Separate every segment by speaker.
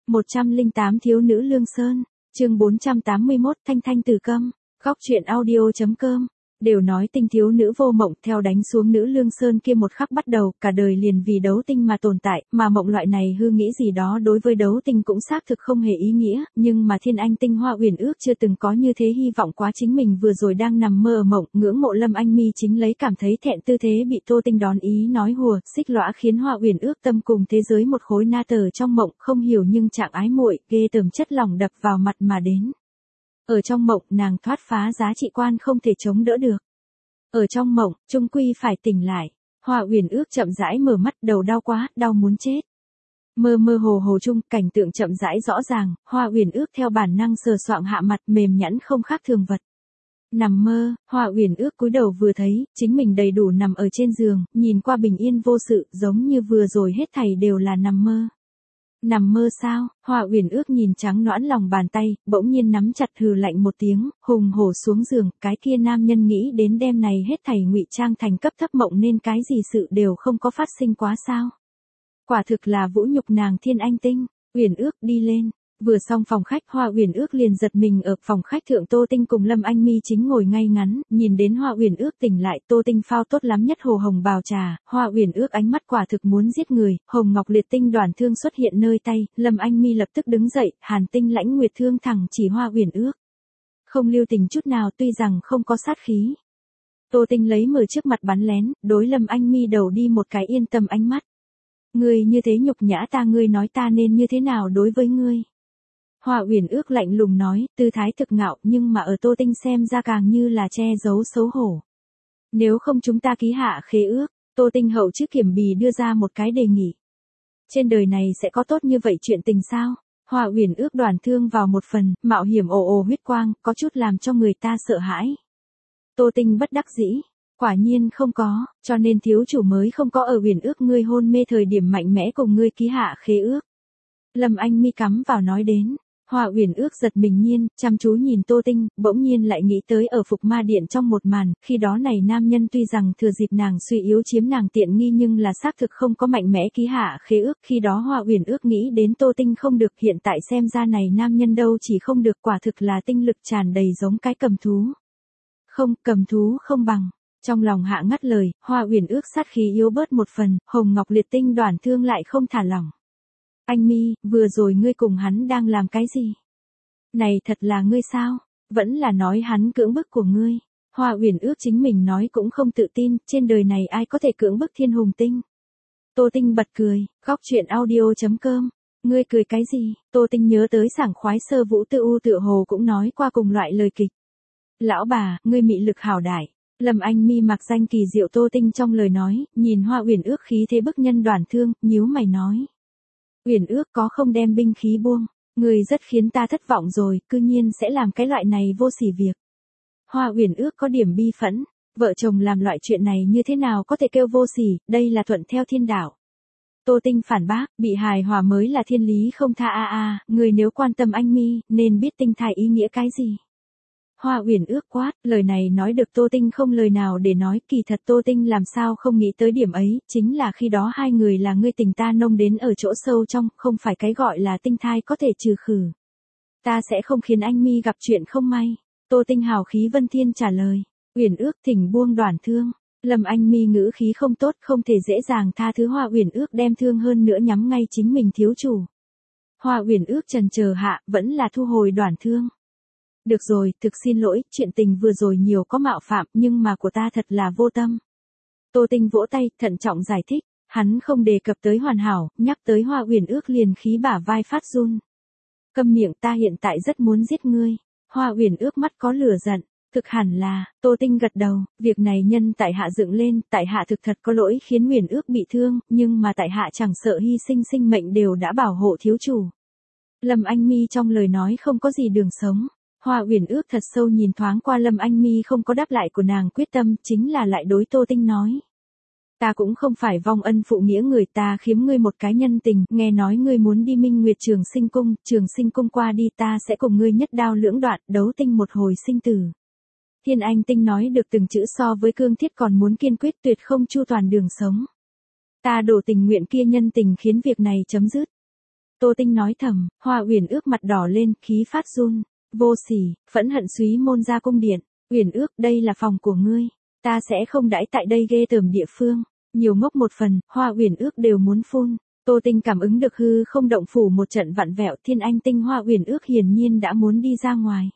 Speaker 1: 108 Thiếu nữ Lương Sơn, chương 481 Thanh Thanh Từ Câm, góc truyện audio.com. Đều nói tinh thiếu nữ vô mộng, theo đánh xuống nữ Lương Sơn kia một khắc bắt đầu, cả đời liền vì đấu tinh mà tồn tại, mà mộng loại này hư nghĩ gì đó đối với đấu tinh cũng xác thực không hề ý nghĩa, nhưng mà Thiên Anh Tinh Hoa Uyển ước chưa từng có như thế hy vọng quá chính mình vừa rồi đang nằm mơ ở mộng, ngưỡng mộ Lâm Anh Mi chính lấy cảm thấy thẹn tư thế bị Tô Tinh đón ý nói hùa, xích lõa khiến Hoa Uyển ước tâm cùng thế giới một khối na tờ trong mộng, không hiểu nhưng trạng ái muội, ghê tởm chất lỏng đập vào mặt mà đến. Ở trong mộng, nàng thoát phá giá trị quan không thể chống đỡ được. Ở trong mộng, chung quy phải tỉnh lại. Hoa Uyển ước chậm rãi mở mắt, đầu đau quá, đau muốn chết. Mơ mơ hồ hồ chung, cảnh tượng chậm rãi rõ ràng, Hoa Uyển ước theo bản năng sờ soạng hạ mặt mềm nhẵn không khác thường vật. Nằm mơ, Hoa Uyển ước cúi đầu vừa thấy, chính mình đầy đủ nằm ở trên giường, nhìn qua bình yên vô sự, giống như vừa rồi hết thảy đều là nằm mơ. Nằm mơ sao? Hoa Uyển ước nhìn trắng nõn lòng bàn tay, bỗng nhiên nắm chặt hừ lạnh một tiếng, hùng hổ xuống giường, cái kia nam nhân nghĩ đến đêm này hết thảy ngụy trang thành cấp thấp mộng nên cái gì sự đều không có phát sinh quá sao? Quả thực là vũ nhục nàng Thiên Anh Tinh. Uyển ước đi lên. Vừa xong phòng khách, Hoa Uyển ước liền giật mình ở phòng khách thượng. Tô Tinh cùng Lâm Anh Mi chính ngồi ngay ngắn, nhìn đến Hoa Uyển ước tỉnh lại, Tô Tinh phao tốt lắm nhất hồ hồng bào trà, Hoa Uyển ước ánh mắt quả thực muốn giết người, hồng ngọc liệt tinh đoàn thương xuất hiện nơi tay, Lâm Anh Mi lập tức đứng dậy, hàn tinh lãnh nguyệt thương thẳng chỉ Hoa Uyển ước. Không lưu tình chút nào, tuy rằng không có sát khí. Tô Tinh lấy mở trước mặt bắn lén, đối Lâm Anh Mi đầu đi một cái yên tâm ánh mắt. Ngươi như thế nhục nhã ta, ngươi nói ta nên như thế nào đối với ngươi? Hoa Uyển ước lạnh lùng nói, tư thái thực ngạo, nhưng mà ở Tô Tinh xem ra càng như là che giấu xấu hổ. Nếu không chúng ta ký hạ khế ước. Tô Tinh hậu trước kiểm bì đưa ra một cái đề nghị. Trên đời này sẽ có tốt như vậy chuyện tình sao? Hoa Uyển ước đoàn thương vào một phần, mạo hiểm ồ ồ huyết quang, có chút làm cho người ta sợ hãi. Tô Tinh bất đắc dĩ. Quả nhiên không có, cho nên thiếu chủ mới không có ở Uyển ước ngươi hôn mê thời điểm mạnh mẽ cùng ngươi ký hạ khế ước. Lâm Anh Mi cắm vào nói đến. Hoa Uyển ước giật mình nhiên, chăm chú nhìn Tô Tinh, bỗng nhiên lại nghĩ tới ở Phục Ma Điện trong một màn, khi đó này nam nhân tuy rằng thừa dịp nàng suy yếu chiếm nàng tiện nghi nhưng là xác thực không có mạnh mẽ ký hạ khế ước, khi đó Hoa Uyển ước nghĩ đến Tô Tinh không được, hiện tại xem ra này nam nhân đâu chỉ không được, quả thực là tinh lực tràn đầy giống cái cầm thú. Không, cầm thú không bằng. Trong lòng hạ ngắt lời, Hoa Uyển ước sát khí yếu bớt một phần, hồng ngọc liệt tinh đoàn thương lại không thả lỏng. Anh Mi, vừa rồi ngươi cùng hắn đang làm cái gì? Này thật là ngươi sao? Vẫn là nói hắn cưỡng bức của ngươi. Hoa Uyển ước chính mình nói cũng không tự tin, trên đời này ai có thể cưỡng bức Thiên Hùng Tinh? Tô Tinh bật cười, góc truyện audio.com. Ngươi cười cái gì? Tô Tinh nhớ tới sảng khoái Sơ Vũ Tự U tựa hồ cũng nói qua cùng loại lời kịch. Lão bà, ngươi mị lực hảo đại. Lâm Anh Mi mặc danh kỳ diệu Tô Tinh trong lời nói, nhìn Hoa Uyển ước khí thế bức nhân đoàn thương, nhíu mày nói. Uyển ước có không đem binh khí buông, người rất khiến ta thất vọng rồi, cư nhiên sẽ làm cái loại này vô sỉ việc. Hoa Uyển ước có điểm bi phẫn, vợ chồng làm loại chuyện này như thế nào có thể kêu vô sỉ, đây là thuận theo thiên đạo. Tô Tinh phản bác, bị hài hòa mới là thiên lý không tha người nếu quan tâm anh Mi, nên biết tinh thai ý nghĩa cái gì. Hoa Uyển ước quát, lời này nói được Tô Tinh không lời nào để nói, kỳ thật Tô Tinh làm sao không nghĩ tới điểm ấy, chính là khi đó hai người là ngươi tình ta nông đến ở chỗ sâu trong, không phải cái gọi là tinh thai có thể trừ khử. Ta sẽ không khiến anh Mi gặp chuyện không may. Tô Tinh hào khí vân thiên trả lời. Uyển ước thỉnh buông đoàn thương. Lâm Anh Mi ngữ khí không tốt, không thể dễ dàng tha thứ Hoa Uyển ước đem thương hơn nữa nhắm ngay chính mình thiếu chủ. Hoa Uyển ước chần chờ hạ, vẫn là thu hồi đoàn thương. Được rồi, thực xin lỗi, chuyện tình vừa rồi nhiều có mạo phạm, nhưng mà của ta thật là vô tâm. Tô Tinh vỗ tay, thận trọng giải thích, hắn không đề cập tới hoàn hảo, nhắc tới Hoa Uyển ước liền khí bả vai phát run. Câm miệng, ta hiện tại rất muốn giết ngươi. Hoa Uyển ước mắt có lửa giận, thực hẳn là, Tô Tinh gật đầu, việc này nhân tại hạ dựng lên, tại hạ thực thật có lỗi khiến Uyển ước bị thương, nhưng mà tại hạ chẳng sợ hy sinh sinh mệnh đều đã bảo hộ thiếu chủ. Lâm Anh Mi trong lời nói không có gì đường sống. Hoa Uyển ước thật sâu nhìn thoáng qua Lâm Anh Mi không có đáp lại của nàng quyết tâm, chính là lại đối Tô Tinh nói. Ta cũng không phải vong ân phụ nghĩa người, ta khiếm ngươi một cái nhân tình, nghe nói ngươi muốn đi Minh Nguyệt Trường Sinh cung qua đi ta sẽ cùng ngươi nhất đao lưỡng đoạn, đấu tinh một hồi sinh tử. Thiên Anh Tinh nói được từng chữ so với cương thiết còn muốn kiên quyết, tuyệt không chu toàn đường sống. Ta đổ tình nguyện kia nhân tình khiến việc này chấm dứt. Tô Tinh nói thầm, Hoa Uyển Ước mặt đỏ lên, khí phát run. Vô sỉ, phẫn hận súy môn ra cung điện. Uyển Ước, đây là phòng của ngươi. Ta sẽ không đãi tại đây ghê tởm địa phương. Nhiều ngốc một phần, Hoa Uyển Ước đều muốn phun. Tô Tinh cảm ứng được hư không động phủ một trận vặn vẹo, Thiên Anh tinh Hoa Uyển Ước hiển nhiên đã muốn đi ra ngoài.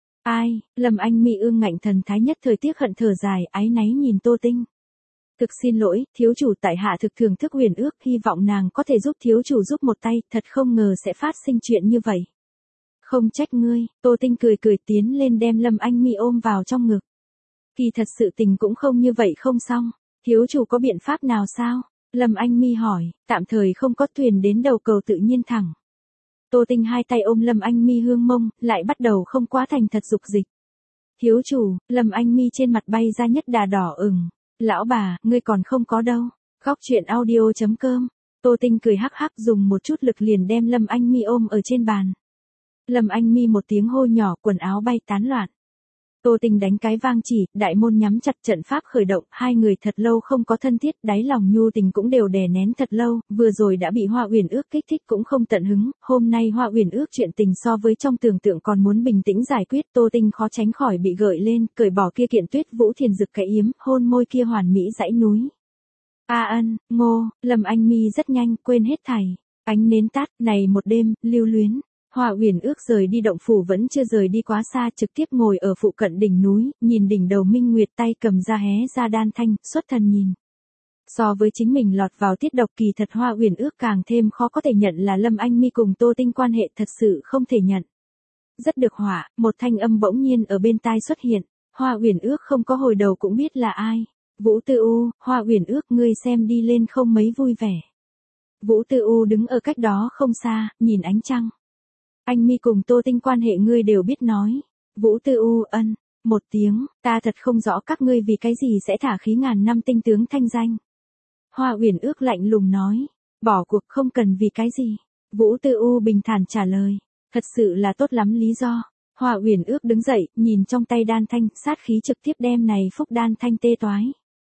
Speaker 1: Ai, Lâm Anh Mi ương ngạnh thần thái nhất thời tiếc hận thở dài, áy náy nhìn Tô Tinh. Thực xin lỗi, thiếu chủ tại hạ thực thưởng thức Uyển Ước, hy vọng nàng có thể giúp thiếu chủ giúp một tay, thật không ngờ sẽ phát sinh chuyện như vậy. Không trách ngươi, Tô Tinh cười cười tiến lên đem Lâm Anh Mi ôm vào trong ngực. Kỳ thật sự tình cũng không như vậy không xong, thiếu chủ có biện pháp nào sao? Lâm Anh Mi hỏi, tạm thời không có, thuyền đến đầu cầu tự nhiên thẳng. Tô Tinh hai tay ôm Lâm Anh Mi hương mông, lại bắt đầu không quá thành thật dục dịch. Thiếu chủ, Lâm Anh Mi trên mặt bay ra nhất đà đỏ ửng. Lão bà, ngươi còn không có đâu. Góc chuyện audio.com. Tô Tinh cười hắc hắc dùng một chút lực liền đem Lâm Anh Mi ôm ở trên bàn. Lâm Anh Mi một tiếng hô nhỏ, quần áo bay tán loạn. Tô Tinh đánh cái vang chỉ, đại môn nhắm chặt, trận pháp khởi động, hai người thật lâu không có thân thiết, đáy lòng nhu tình cũng đều đè nén thật lâu, vừa rồi đã bị Hoa Uyển Ước kích thích cũng không tận hứng, hôm nay Hoa Uyển Ước chuyện tình so với trong tưởng tượng còn muốn bình tĩnh giải quyết, Tô Tinh khó tránh khỏi bị gợi lên, cởi bỏ kia kiện Tuyết Vũ Thiền Dực cái yếm, hôn môi kia hoàn mỹ dãy núi. A ân, ngô, Lâm Anh Mi rất nhanh quên hết thảy, ánh nến tắt, này một đêm, lưu luyến. Hoa Uyển Ước rời đi động phủ vẫn chưa rời đi quá xa, trực tiếp ngồi ở phụ cận đỉnh núi, nhìn đỉnh đầu minh nguyệt, tay cầm ra hé ra đan thanh, xuất thần nhìn. So với chính mình lọt vào tiết độc, kỳ thật Hoa Uyển Ước càng thêm khó có thể nhận là Lâm Anh Mi cùng Tô Tinh quan hệ, thật sự không thể nhận. Rất được hỏa, một thanh âm bỗng nhiên ở bên tai xuất hiện, Hoa Uyển Ước không có hồi đầu cũng biết là ai. Vũ Tư U, Hoa Uyển Ước, ngươi xem đi lên không mấy vui vẻ. Vũ Tư U đứng ở cách đó không xa, nhìn ánh trăng. Anh Mi cùng Tô Tinh quan hệ ngươi đều biết nói. Vũ Tư U ân, một tiếng, ta thật không rõ các ngươi vì cái gì sẽ thả khí ngàn năm tinh tướng thanh danh. Hoa Uyển Ước lạnh lùng nói, bỏ cuộc không cần vì cái gì. Vũ Tư U bình thản trả lời, thật sự là tốt lắm lý do. Hoa Uyển Ước đứng dậy, nhìn trong tay đan thanh, sát khí trực tiếp đem này phúc đan thanh tê toái.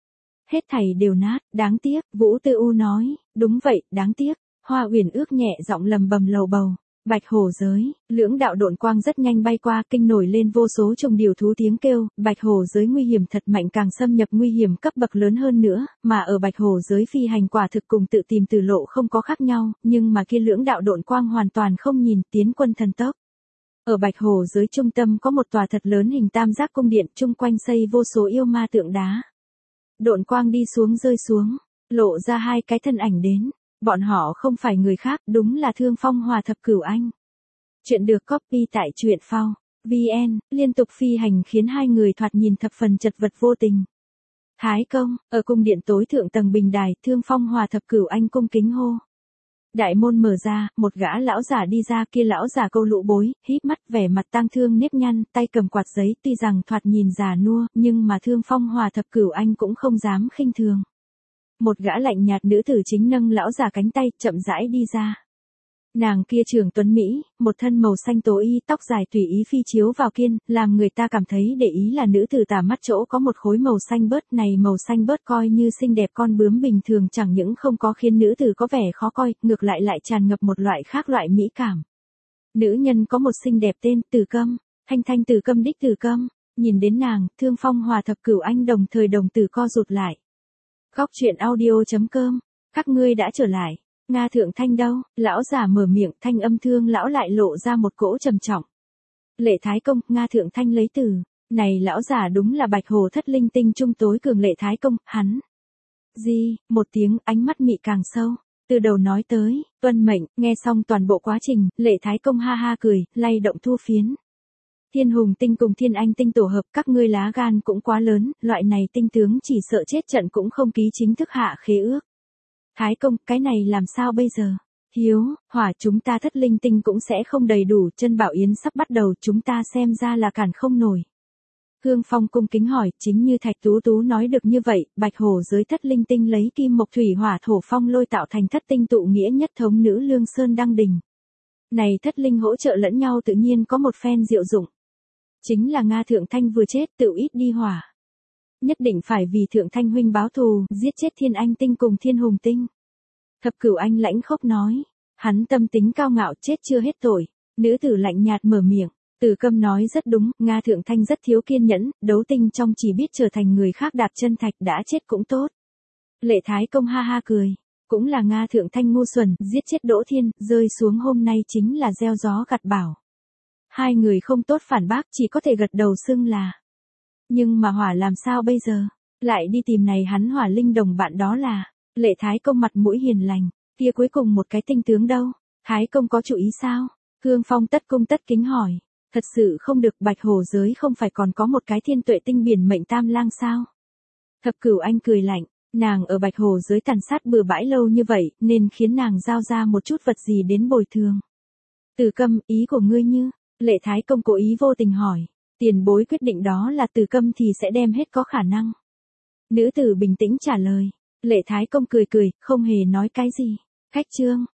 Speaker 1: Hết thảy đều nát, đáng tiếc, Vũ Tư U nói, đúng vậy, đáng tiếc. Hoa Uyển Ước nhẹ giọng lầm bầm lầu bầu. Bạch hổ giới, lưỡng đạo độn quang rất nhanh bay qua, kinh nổi lên vô số trùng điều thú tiếng kêu, bạch hổ giới nguy hiểm thật mạnh, càng xâm nhập nguy hiểm cấp bậc lớn hơn nữa, mà ở bạch hổ giới phi hành quả thực cùng tự tìm tử lộ không có khác nhau, nhưng mà kia lưỡng đạo độn quang hoàn toàn không nhìn, tiến quân thần tốc. Ở bạch hổ giới trung tâm có một tòa thật lớn hình tam giác cung điện, chung quanh xây vô số yêu ma tượng đá. Độn quang đi xuống rơi xuống, lộ ra hai cái thân ảnh đến. Bọn họ không phải người khác, đúng là Thương Phong Hòa Thập Cửu Anh. Chuyện được copy tại truyện phao VN, liên tục phi hành khiến hai người thoạt nhìn thập phần chật vật vô tình. Thái công, ở cung điện tối thượng tầng bình đài, Thương Phong Hòa Thập Cửu Anh cung kính hô. Đại môn mở ra, một gã lão giả đi ra, kia lão giả câu lũ bối, híp mắt, vẻ mặt tang thương nếp nhăn, tay cầm quạt giấy, tuy rằng thoạt nhìn già nua, nhưng mà Thương Phong Hòa Thập Cửu Anh cũng không dám khinh thường. Một gã lạnh nhạt nữ tử chính nâng lão già cánh tay, chậm rãi đi ra. Nàng kia trường tuấn Mỹ, một thân màu xanh tố y, tóc dài tùy ý phi chiếu vào kiên, làm người ta cảm thấy để ý là nữ tử tà mắt chỗ có một khối màu xanh bớt, này màu xanh bớt coi như xinh đẹp con bướm bình thường, chẳng những không có khiến nữ tử có vẻ khó coi, ngược lại lại tràn ngập một loại khác loại mỹ cảm. Nữ nhân có một xinh đẹp tên, Từ Câm, Thanh Thanh Từ Câm đích Từ Câm, nhìn đến nàng, Thương Phong Hòa Thập Cửu Anh đồng thời đồng tử co rụt lại. Góc chuyện audio.com, các ngươi đã trở lại, Nga Thượng Thanh đâu? Lão già mở miệng, thanh âm Thương lão lại lộ ra một cỗ trầm trọng. Lệ Thái Công, Nga Thượng Thanh lấy từ, này lão già đúng là Bạch Hồ Thất Linh Tinh trung tối cường Lệ Thái Công, hắn. Gì, một tiếng, ánh mắt mị càng sâu, từ đầu nói tới, tuân mệnh, nghe xong toàn bộ quá trình, Lệ Thái Công ha ha cười, lay động thu phiến. Thiên Hùng Tinh cùng Thiên Anh Tinh tổ hợp, các ngươi lá gan cũng quá lớn, loại này tinh tướng chỉ sợ chết trận cũng không ký chính thức hạ khế ước. Thái công, cái này làm sao bây giờ? Hiếu, hỏa chúng ta Thất Linh Tinh cũng sẽ không đầy đủ, chân bảo yến sắp bắt đầu, chúng ta xem ra là cản không nổi. Hương Phong cung kính hỏi, chính như Thạch Tú Tú nói được như vậy, Bạch Hổ giới Thất Linh Tinh lấy kim mộc thủy hỏa thổ phong lôi tạo thành thất tinh tụ nghĩa nhất thống nữ lương sơn đăng đình. Này thất linh hỗ trợ lẫn nhau tự nhiên có một phen diệu dụng. Chính là Nga Thượng Thanh vừa chết tự ít đi hỏa. Nhất định phải vì Thượng Thanh huynh báo thù, giết chết Thiên Anh Tinh cùng Thiên Hùng Tinh. Thập Cửu Anh lãnh khốc nói, Hắn tâm tính cao ngạo chết chưa hết tội. Nữ tử lạnh nhạt mở miệng. Từ Câm nói rất đúng, Nga Thượng Thanh rất thiếu kiên nhẫn, đấu tinh trong chỉ biết trở thành người khác đạp chân thạch đã chết cũng tốt. Lệ Thái Công ha ha cười. Cũng là Nga Thượng Thanh ngu xuẩn, giết chết Đỗ Thiên, rơi xuống hôm nay chính là gieo gió gặt bão. Hai người không tốt phản bác, chỉ có thể gật đầu xưng là. Nhưng mà Hỏa làm sao bây giờ? Lại đi tìm này hắn Hỏa linh đồng bạn đó là. Lệ Thái Công mặt mũi hiền lành, kia cuối cùng một cái tinh tướng đâu? Thái Công có chủ ý sao? Hương Phong tất cung tất kính hỏi. Thật sự không được, Bạch Hồ giới không phải còn có một cái thiên tuệ tinh biển mệnh tam lang sao? Thập Cửu Anh cười lạnh, nàng ở Bạch Hồ giới tàn sát bừa bãi lâu như vậy, nên khiến nàng giao ra một chút vật gì đến bồi thường. Từ Câm, ý của ngươi như? Lệ Thái Công cố ý vô tình hỏi. Tiền bối quyết định đó là Từ Câm thì sẽ đem hết có khả năng. Nữ tử bình tĩnh trả lời. Lệ Thái Công cười cười, không hề nói cái gì. Khách trương,